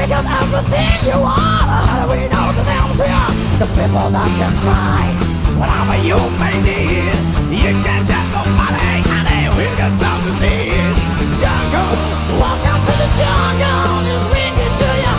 got everything you want. How do we know the names here? The people that can cry. Whatever you may need, you can get no money, honey. We got down to see it. Jungle, welcome to the jungle. Just bring it to you.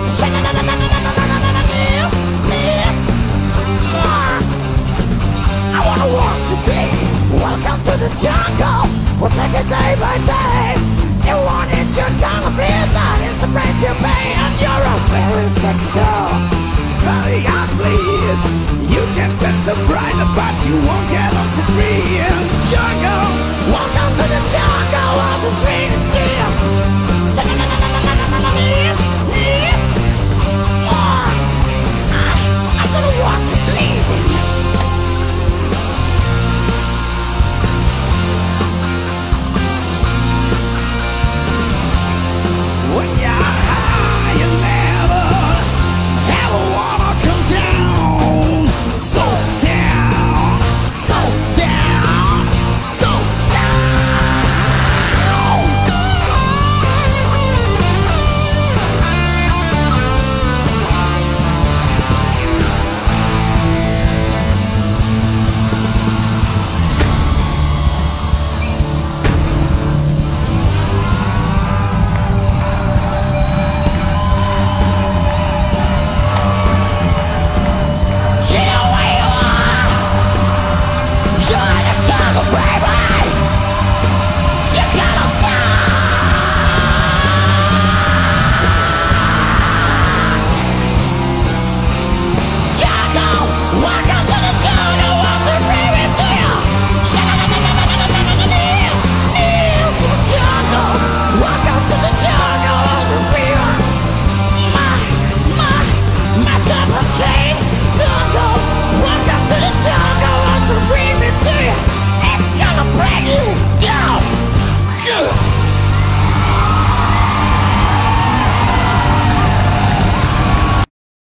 I wanna watch you play. Welcome to the jungle. We'll take it day by day. You want it, you're gonna please. That is the price you pay. And you're a very sexy girl. Very young, please. You can bet the bride, but you won't get off for free. Jungle, welcome to the jungle. I'll be free to see you.